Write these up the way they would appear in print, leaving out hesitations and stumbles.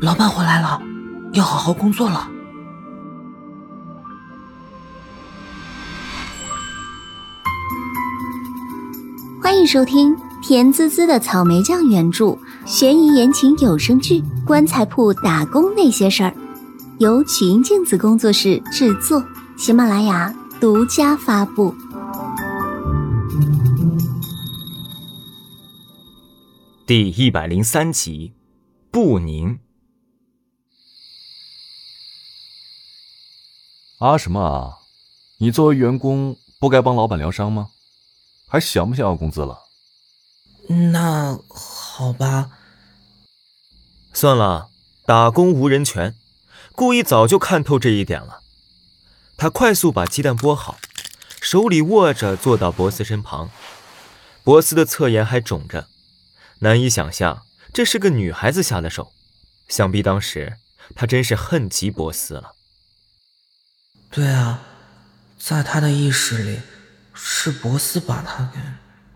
老板回来了，要好好工作了。 欢迎收听甜滋滋的草莓酱原著悬疑言情有声剧《棺材铺打工那些事儿》，由曲音镜子工作室制作，喜马拉雅独家发布。 第103集，不宁。 什么啊？你作为员工不该帮老板疗伤吗？还想不想要工资了？ 那好吧。 算了，打工无人权，顾意早就看透这一点了。他快速把鸡蛋剥好，手里握着坐到博斯身旁。博斯的侧颜还肿着，难以想象这是个女孩子下的手，想必当时他真是恨极博斯了。 对啊，在他的意识里是博斯把他给……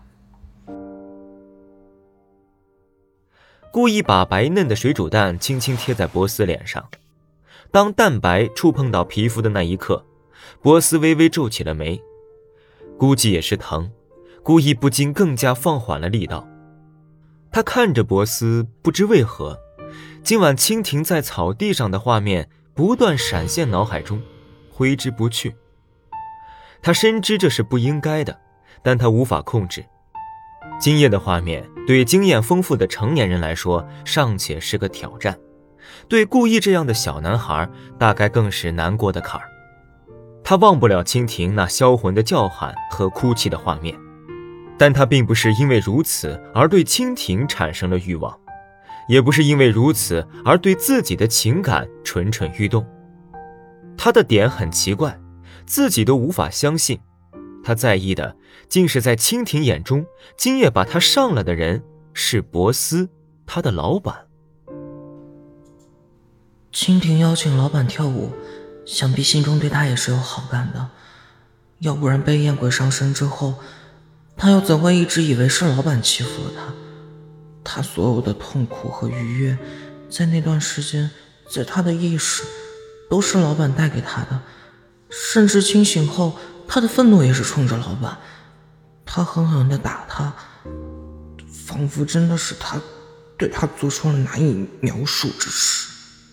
故意把白嫩的水煮蛋轻轻贴在博斯脸上，当蛋白触碰到皮肤的那一刻，博斯微微皱起了眉，估计也是疼，故意不禁更加放缓了力道。他看着博斯，不知为何，今晚蜻蜓在草地上的画面不断闪现脑海中，挥之不去。他深知这是不应该的，但他无法控制。今夜的画面对经验丰富的成年人来说尚且是个挑战，对顾意这样的小男孩大概更是难过的坎儿。他忘不了蜻蜓那销魂的叫喊和哭泣的画面，但他并不是因为如此而对蜻蜓产生了欲望，也不是因为如此而对自己的情感蠢蠢欲动。他的点很奇怪，自己都无法相信，他在意的竟是在蜻蜓眼中今夜把他上了的人是博斯，他的老板。 蜻蜓邀请老板跳舞，想必心中对他也是有好感的，要不然被艳鬼上身之后，他又怎会一直以为是老板欺负了他？他所有的痛苦和愉悦，在那段时间，在他的意识都是老板带给他的，甚至清醒后他的愤怒也是冲着老板。他狠狠地打他，仿佛真的是他对他做出了难以描述之事。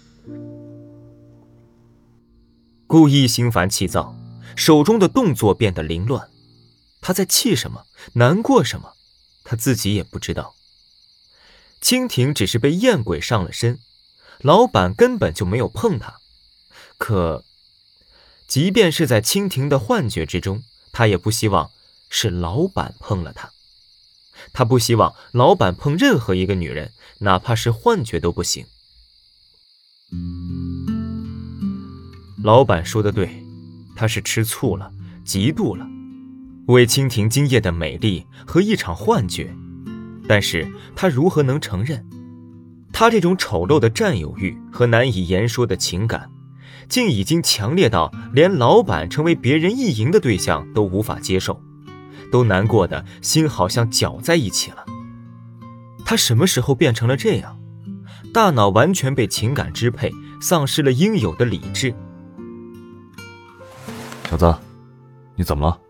故意心烦气躁，手中的动作变得凌乱。他在气什么，难过什么，他自己也不知道。蜻蜓只是被艳鬼上了身，老板根本就没有碰他。可即便是在蜻蜓的幻觉之中，他也不希望是老板碰了他。他不希望老板碰任何一个女人，哪怕是幻觉都不行。老板说的对，他是吃醋了，嫉妒了，为蜻蜓今夜的美丽和一场幻觉。但是他如何能承认，他这种丑陋的占有欲和难以言说的情感，竟已经强烈到连老板成为别人意淫的对象都无法接受，都难过的心好像绞在一起了。他什么时候变成了这样？大脑完全被情感支配，丧失了应有的理智。 小子，你怎么了？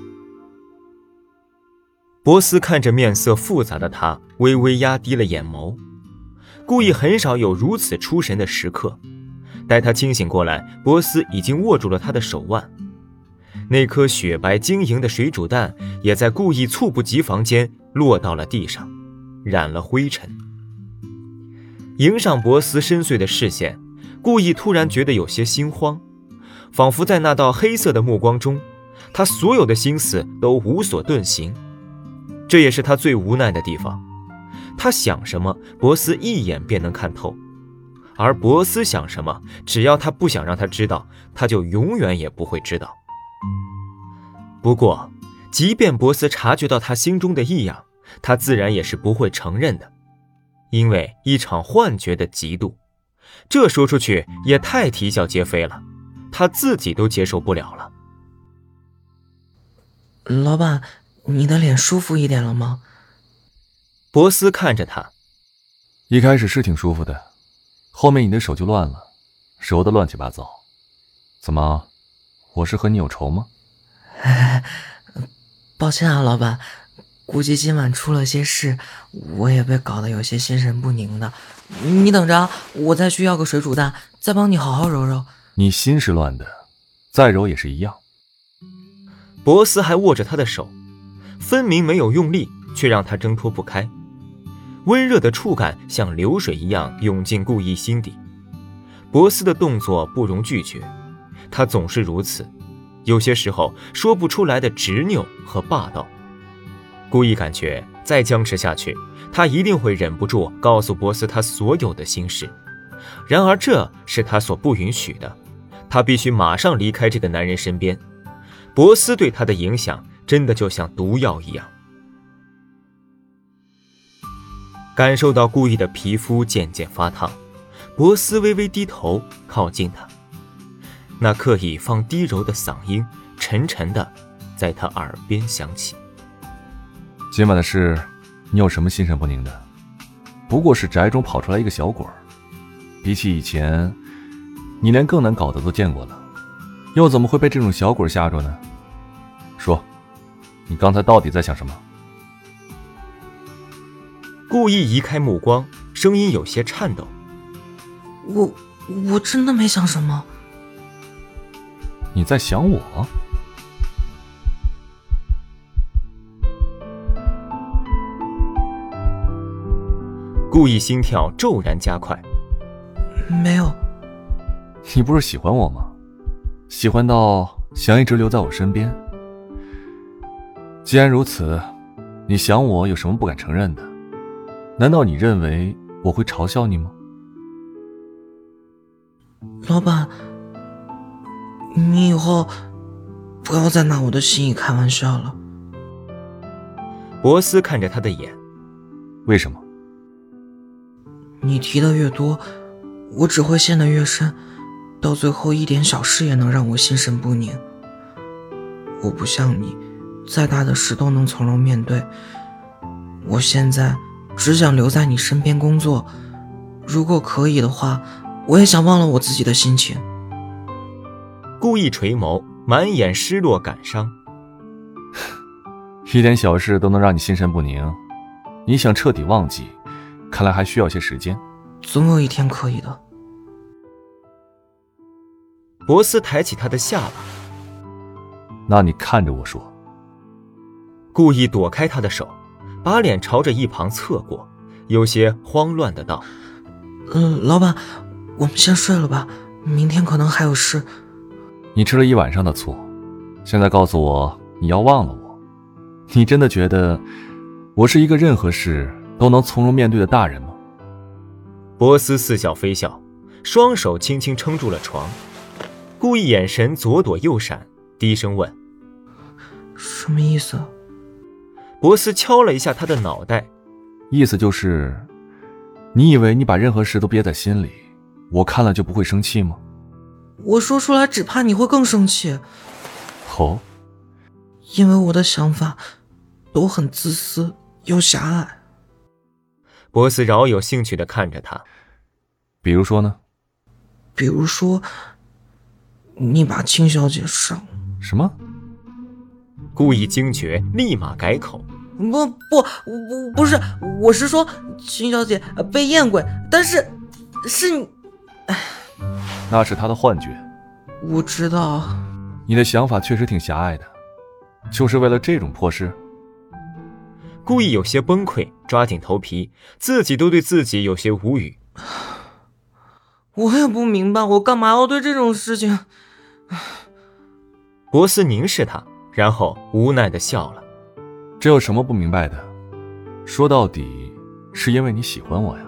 博斯看着面色复杂的他，微微压低了眼眸。故意很少有如此出神的时刻，待他清醒过来，博斯已经握住了他的手腕。那颗雪白晶莹的水煮蛋也在故意猝不及防间落到了地上，染了灰尘。迎上博斯深邃的视线，故意突然觉得有些心慌，仿佛在那道黑色的目光中，他所有的心思都无所遁形。这也是他最无奈的地方，他想什么，博斯一眼便能看透，而博斯想什么，只要他不想让他知道，他就永远也不会知道。不过即便博斯察觉到他心中的异样，他自然也是不会承认的，因为一场幻觉的嫉妒，这说出去也太啼笑皆非了，他自己都接受不了了。 老板，你的脸舒服一点了吗？ 博斯看着他， 一开始是挺舒服的， 后面你的手就乱了，揉得乱七八糟。怎么，我是和你有仇吗？ 抱歉啊，老板，估计今晚出了些事，我也被搞得有些心神不宁的。你等着，我再去要个水煮蛋，再帮你好好揉揉。 你心是乱的，再揉也是一样。 博斯还握着他的手，分明没有用力，却让他挣脱不开。温热的触感像流水一样涌进顾意心底。博斯的动作不容拒绝，他总是如此，有些时候说不出来的执拗和霸道。顾意感觉再僵持下去，他一定会忍不住告诉博斯他所有的心事。然而这是他所不允许的，他必须马上离开这个男人身边。博斯对他的影响真的就像毒药一样。感受到顾意的皮肤渐渐发烫，博斯微微低头靠近他，那刻意放低柔的嗓音沉沉的在他耳边响起。 今晚的事，你有什么心神不宁的？不过是宅中跑出来一个小鬼儿，比起以前，你连更难搞的都见过了，又怎么会被这种小鬼吓着呢？说，你刚才到底在想什么？ 顾意移开目光，声音有些颤抖。 我真的没想什么。 你在想我？ 顾意心跳骤然加快。 没有。 你不是喜欢我吗？喜欢到想一直留在我身边。既然如此，你想我有什么不敢承认的？难道你认为我会嘲笑你吗？ 老板，你以后不要再拿我的心意开玩笑了。 博斯看着他的眼。 为什么？ 你提的越多，我只会陷得越深，到最后一点小事也能让我心神不宁。我不像你，再大的事都能从容面对。我现在只想留在你身边工作，如果可以的话，我也想忘了我自己的心情。 顾意垂眸，满眼失落感伤。 一点小事都能让你心神不宁，你想彻底忘记，看来还需要些时间。 总有一天可以的。 博斯抬起他的下巴。 那你看着我说。 顾意躲开他的手，把脸朝着一旁侧过，有些慌乱的道： 老板，我们先睡了吧，明天可能还有事。 你吃了一晚上的醋，现在告诉我你要忘了我，你真的觉得我是一个任何事都能从容面对的大人吗？ 博斯似笑非笑，双手轻轻撑住了床。顾意眼神左躲右闪，低声问： 什么意思？ 博斯敲了一下他的脑袋。 意思就是，你以为你把任何事都憋在心里，我看了就不会生气吗？ 我说出来只怕你会更生气。 哦， 因为我的想法都很自私又狭隘。 博斯饶有兴趣地看着他。 比如说呢？ 比如说，你把青小姐上。 什么？ 顾意惊觉，立马改口。 不是，我是说青小姐被艳鬼，但是你。 那是他的幻觉。 我知道。 你的想法确实挺狭隘的，就是为了这种破事。 顾意有些崩溃，抓紧头皮，自己都对自己有些无语。 我也不明白，我干嘛要对这种事情。 博斯凝视他，然后无奈地笑了。 这有什么不明白的？说到底是因为你喜欢我呀。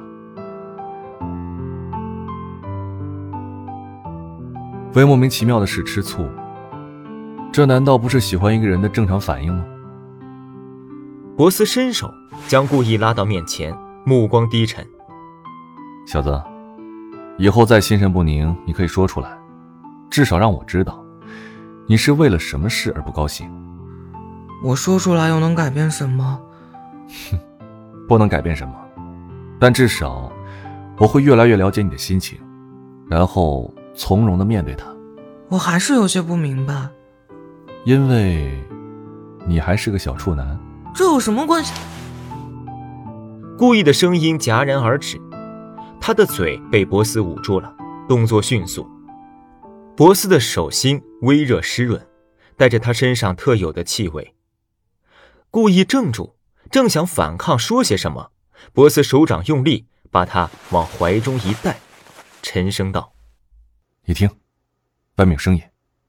为莫名其妙的事吃醋，这难道不是喜欢一个人的正常反应吗？ 博斯伸手将顾意拉到面前，目光低沉。 小子，以后再心神不宁你可以说出来，至少让我知道你是为了什么事而不高兴。 我说出来又能改变什么？ 不能改变什么，但至少我会越来越了解你的心情，然后从容地面对它。 我还是有些不明白。 因为你还是个小处男。 这有什么关系？ 顾意的声音戛然而止，他的嘴被博斯捂住了，动作迅速。博斯的手心微热湿润，带着他身上特有的气味。顾意怔住，正想反抗说些什么，博斯手掌用力把他往怀中一带，沉声道： 你听，外面有声音。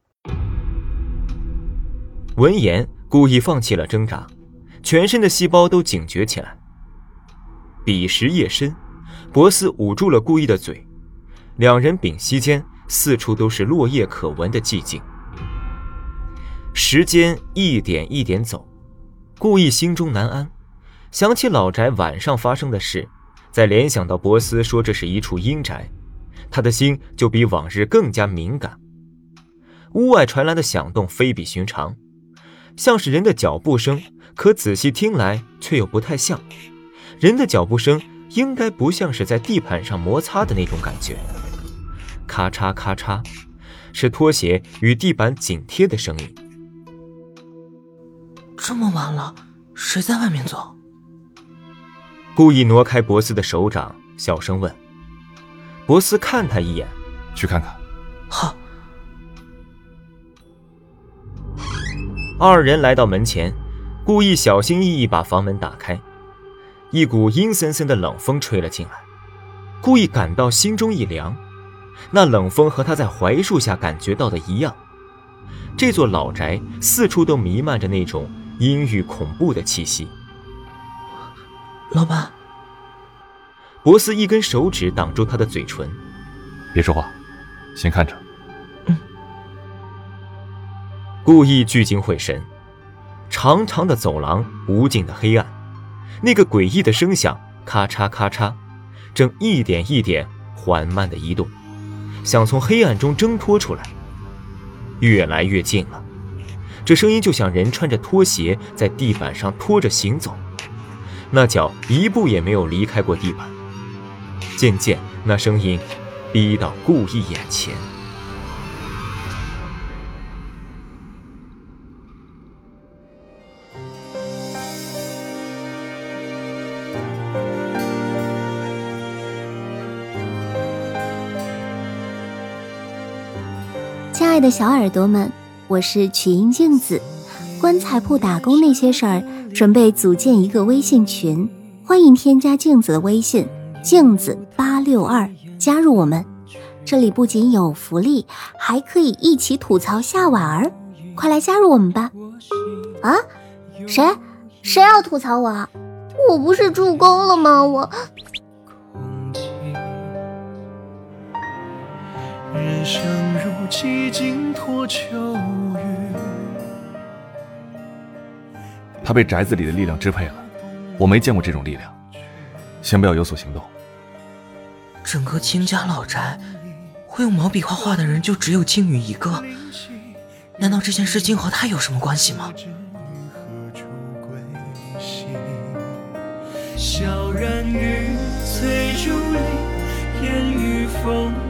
闻言，顾意放弃了挣扎，全身的细胞都警觉起来。彼时夜深，博斯捂住了顾意的嘴，两人屏息间，四处都是落叶可闻的寂静。时间一点一点走，顾意心中难安，想起老宅晚上发生的事，再联想到博斯说这是一处阴宅，他的心就比往日更加敏感。屋外传来的响动非比寻常，像是人的脚步声，可仔细听来却又不太像。人的脚步声应该不像是在地板上摩擦的那种感觉。咔嚓咔嚓，是拖鞋与地板紧贴的声音。 这么晚了，谁在外面走？ 故意挪开博斯的手掌，小声问。博斯看他一眼， 去看看。 好。 二人来到门前，故意小心翼翼把房门打开，一股阴森森的冷风吹了进来，故意感到心中一凉。那冷风和他在槐树下感觉到的一样，这座老宅四处都弥漫着那种阴郁恐怖的气息。 老板， 博斯一根手指挡住他的嘴唇， 别说话，先看着。 故意聚精会神，长长的走廊，无尽的黑暗，那个诡异的声响咔嚓咔嚓，正一点一点缓慢地移动，想从黑暗中挣脱出来，越来越近了。这声音就像人穿着拖鞋在地板上拖着行走，那脚一步也没有离开过地板。渐渐，那声音逼到顾意眼前。 亲爱的小耳朵们，我是曲音镜子，棺材铺打工那些事儿，准备组建一个微信群，欢迎添加镜子的微信镜子862，加入我们。这里不仅有福利，还可以一起吐槽下晚儿，快来加入我们吧。啊，谁要吐槽我啊？我不是助攻了吗？ 人生如寂静托秋雨。 他被宅子里的力量支配了，我没见过这种力量。先不要有所行动。 整个清家老宅，会用毛笔画画的人就只有静宇一个，难道这件事情和他有什么关系吗？ 小然于翠竹林，烟雨风